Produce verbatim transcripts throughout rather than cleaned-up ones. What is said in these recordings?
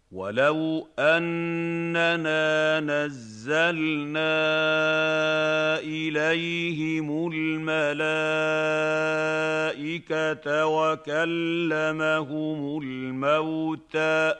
وَلَوْ أَنَّنَا نَزَّلْنَا إِلَيْهِمُ الْمَلَائِكَةَ وَكَلَّمَهُمُ الْمَوْتَىٰ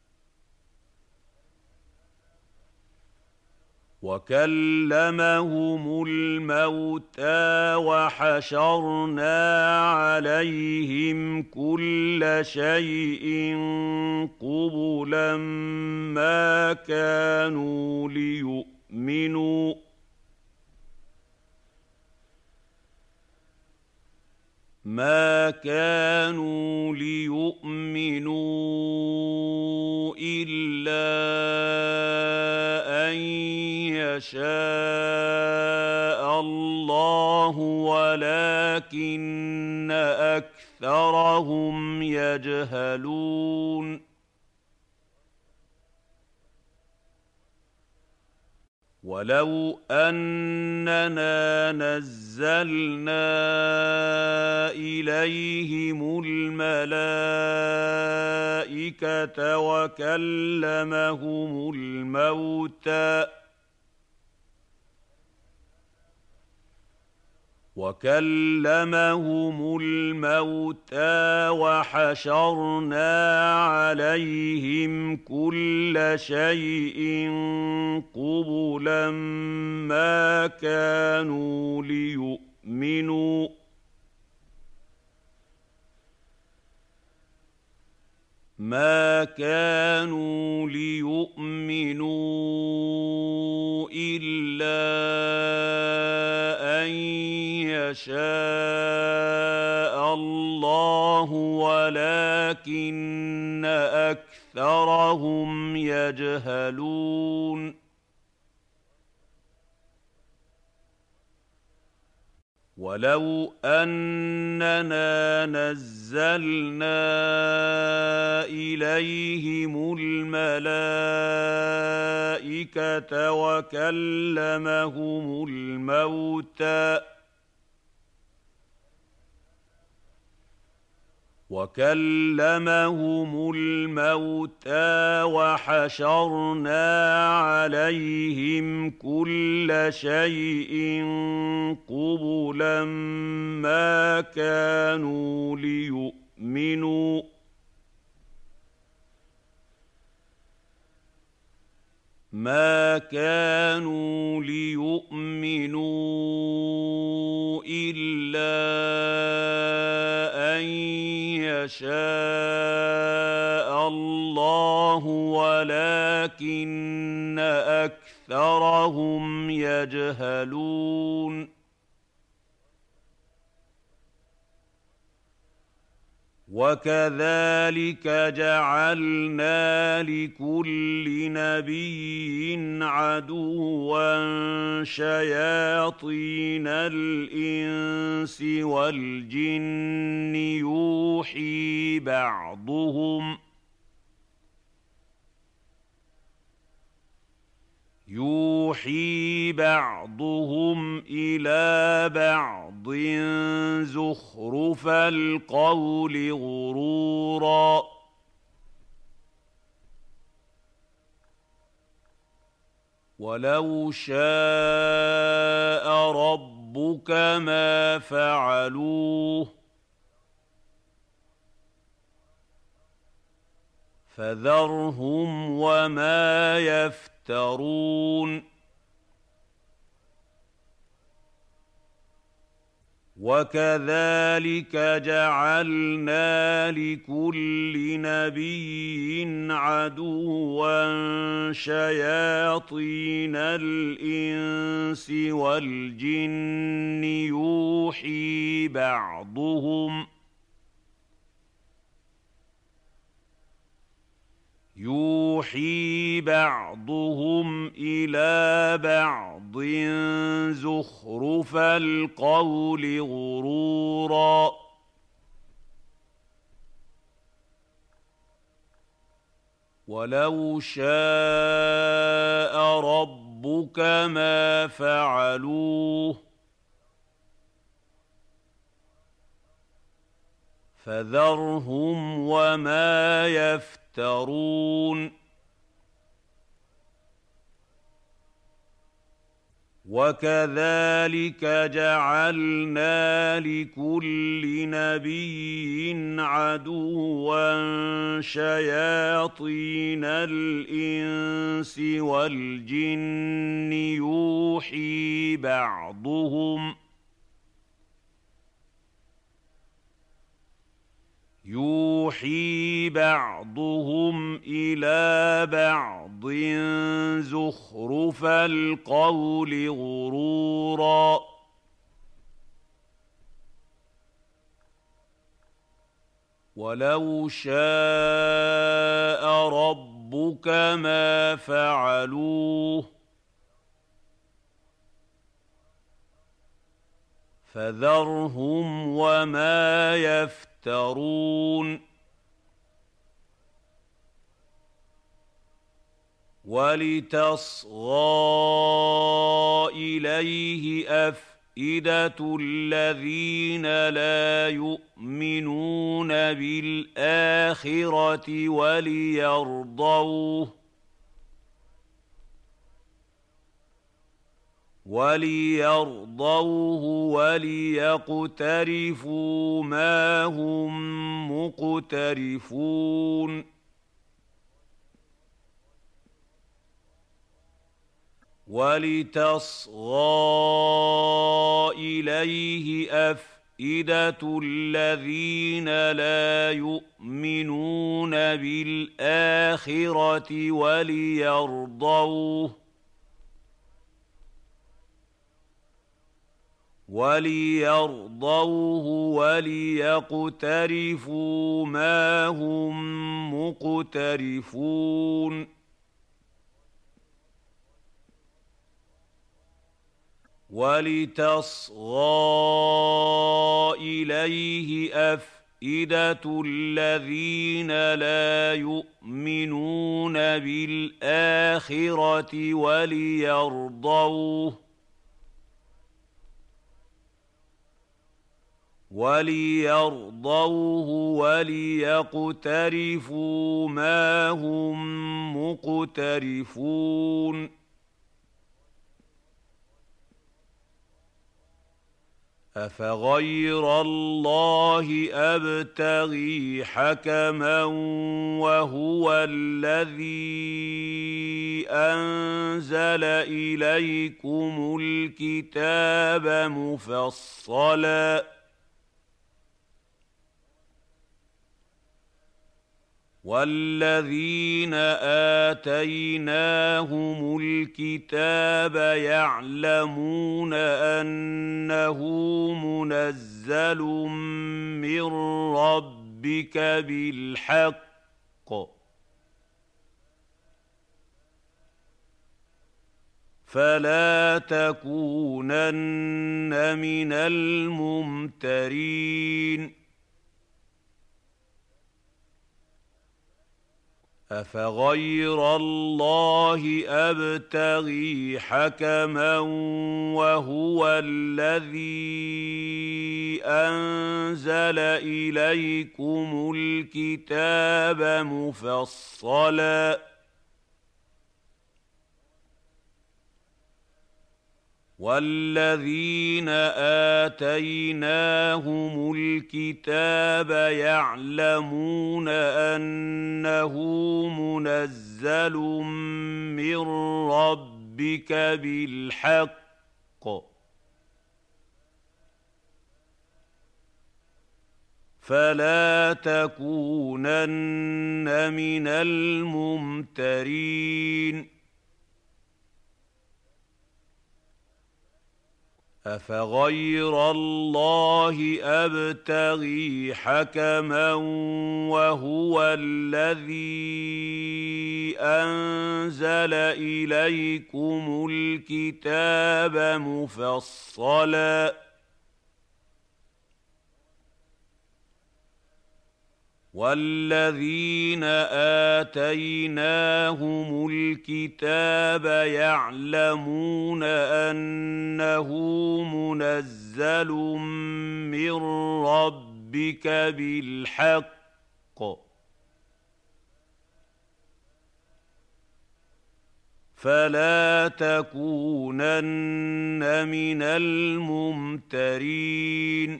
وَكَلَّمَهُمُ الْمَوْتَىٰ وَحَشَرْنَا عَلَيْهِمْ كُلَّ شَيْءٍ قُبُلًا مَّا كَانُوا لِيُؤْمِنُوا ما كانوا ليؤمنوا إلا أن يشاء الله ولكن أكثرهم يجهلون وَلَوْ أَنَّنَا نَزَّلْنَا إِلَيْهِمُ الْمَلَائِكَةَ وَكَلَّمَهُمُ الْمَوْتَىٰ وَكَلَّمَهُمُ الْمَوْتَىٰ وَحَشَرْنَا عَلَيْهِمْ كُلَّ شَيْءٍ قُبُلًا مَّا كَانُوا لِيُؤْمِنُوا ما كانوا ليؤمنوا إلا أن يشاء الله ولكن أكثرهم يجهلون وَلَوْ أَنَّنَا نَزَّلْنَا إِلَيْهِمُ الْمَلَائِكَةَ وَكَلَّمَهُمُ الْمَوْتَىٰ وَكَلَّمَهُمُ الْمَوْتَىٰ وَحَشَرْنَا عَلَيْهِمْ كُلَّ شَيْءٍ قُبُلًا مَّا كَانُوا لِيُؤْمِنُوا ما كانوا ليؤمنوا إلا أن يشاء الله ولكن أكثرهم يجهلون وَكَذَٰلِكَ جَعَلْنَا لِكُلِّ نَبِيٍّ عَدُوًّا شَيَاطِينَ الْإِنسِ وَالْجِنِّ يُوحِي بَعْضُهُمْ يُوحِي بَعْضُهُمْ إِلَىٰ بَعْضٍ زُخْرُفَ الْقَوْلِ غُرُورًا ۚ وَلَوْ شَاءَ رَبُّكَ مَا فَعَلُوهُ فَذَرْهُمْ وَمَا يَفْتَرُونَ وَكَذَٰلِكَ جَعَلْنَا لِكُلِّ نَبِيٍّ عَدُوًّا شَيَاطِينَ الْإِنسِ وَالْجِنِّ يُوحِي بَعْضُهُمْ يُوحِي بَعْضُهُمْ إِلَىٰ بَعْضٍ زُخْرُفَ الْقَوْلِ غُرُورًا ۚ وَلَوْ شَاءَ رَبُّكَ مَا فَعَلُوهُ فَذَرْهُمْ وَمَا يَفْتَرُونَ يفترون وكذلك جعلنا لكل نبي عدوا شياطين الإنس والجن يوحي بعضهم يوحي بعضهم إلى بعض زخرف القول غرورا ولو شاء ربك ما فعلوه فذرهم وما يفترون يفترون ولتصغى إليه أفئدة الذين لا يؤمنون بالآخرة وليرضوه وليرضوه وليقترفوا ما هم مقترفون ولتصغى إليه أفئدة الذين لا يؤمنون بالآخرة وليرضوه وليرضوه وليقترفوا ما هم مقترفون ولتصغى إليه أفئدة الذين لا يؤمنون بالآخرة وليرضوه وليرضوه وليقترفوا ما هم مقترفون أفغير الله أبتغي حكما وهو الذي أنزل إليكم الكتاب مفصلاً والذين آتيناهم الكتاب يعلمون أنه منزل من ربك بالحق فلا تكونن من الممترين أفغير الله أبتغي حكما وهو الذي أنزل إليكم الكتاب مفصلاً والذين آتيناهم الكتاب يعلمون أنه منزل من ربك بالحق ربك بالحق فلا تكونن من الممترين أفغير الله أبتغي حكما وهو الذي أنزل إليكم الكتاب مفصلاً والذين آتيناهم الكتاب يعلمون أنه منزل من ربك بالحق فلا تكونن من الممترين أفغير الله أبتغي حكما وهو الذي أنزل إليكم الكتاب مفصلاً والذين آتيناهم الكتاب يعلمون أنه منزل من ربك بالحق فلا تكونن من الممترين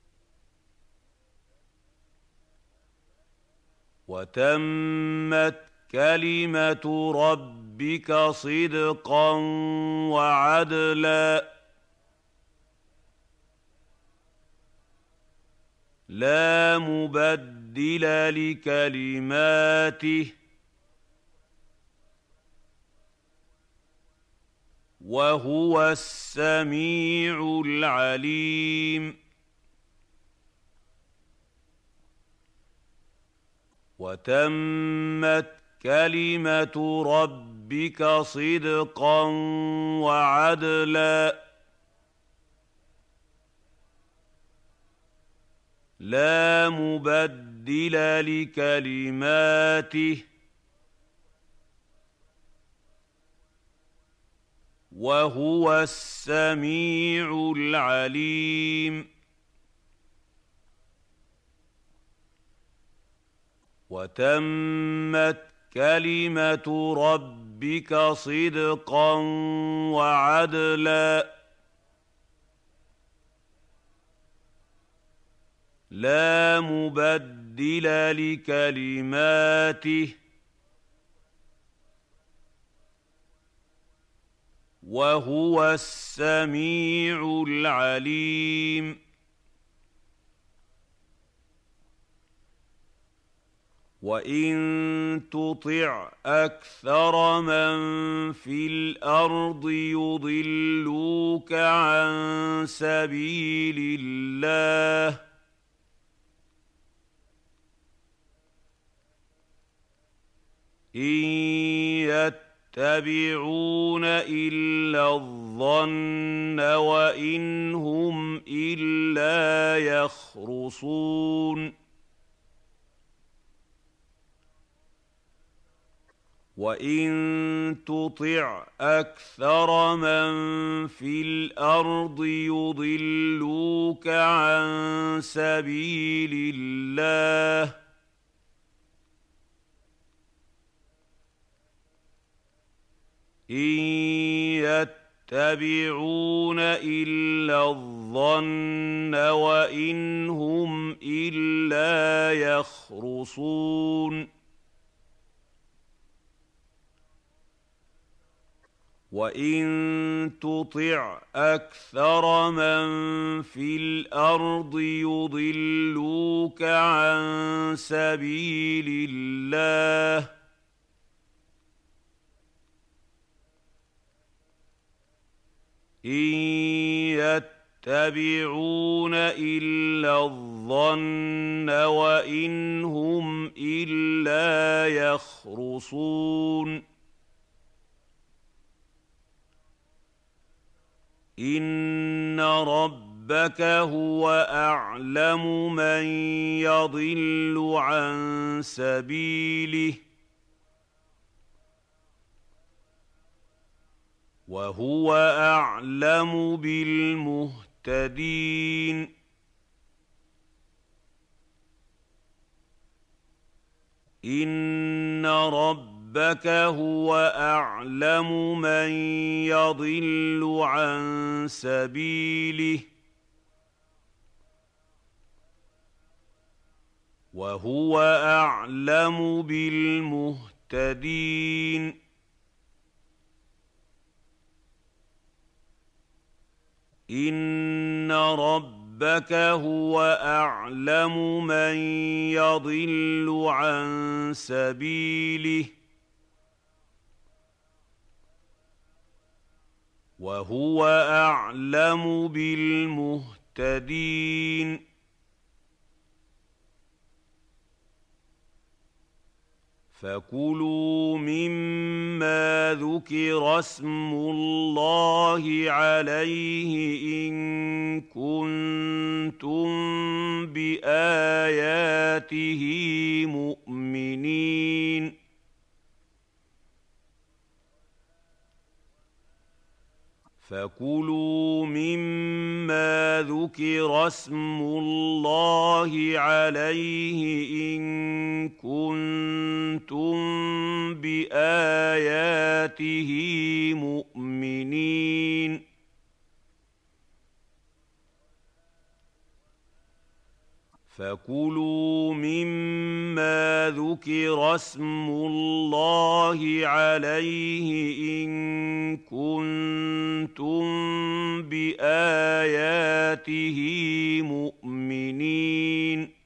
وتمت كلمة ربك صدقا وعدلا لا مبدل لكلماته وهو السميع العليم وتمت كلمة ربك صدقا وعدلا لا مبدل لكلماته وهو السميع العليم وتمت كلمة ربك صدقا وعدلا لا مبدل لكلماته وهو السميع العليم وإن تطع أكثر من في الأرض يضلوك عن سبيل الله إن يتبعون إلا الظن وإن هم إلا يخرصون وإن تطع أكثر من في الأرض يضلوك عن سبيل الله إن يتبعون إلا الظن وإن هم إلا يخرصون وإن تطع أكثر من في الأرض يضلوك عن سبيل الله إن يتبعون إلا الظن وإن هم إلا يخرصون إن ربك هو أعلم من يضل عن سبيله وهو أعلم بالمهتدين إن ربك هو أعلم من يضل عن سبيله وهو أعلم بالمهتدين إن ربك هو أعلم من يضل عن سبيله وهو أعلم بالمهتدين فكلوا مما ذكر اسم الله عليه إن كنتم بآياته مؤمنين فكلوا مما ذكر اسم الله عليه إن كنتم بآياته مؤمنين فكلوا مما ذكر اسم الله عليه إن كنتم بآياته مؤمنين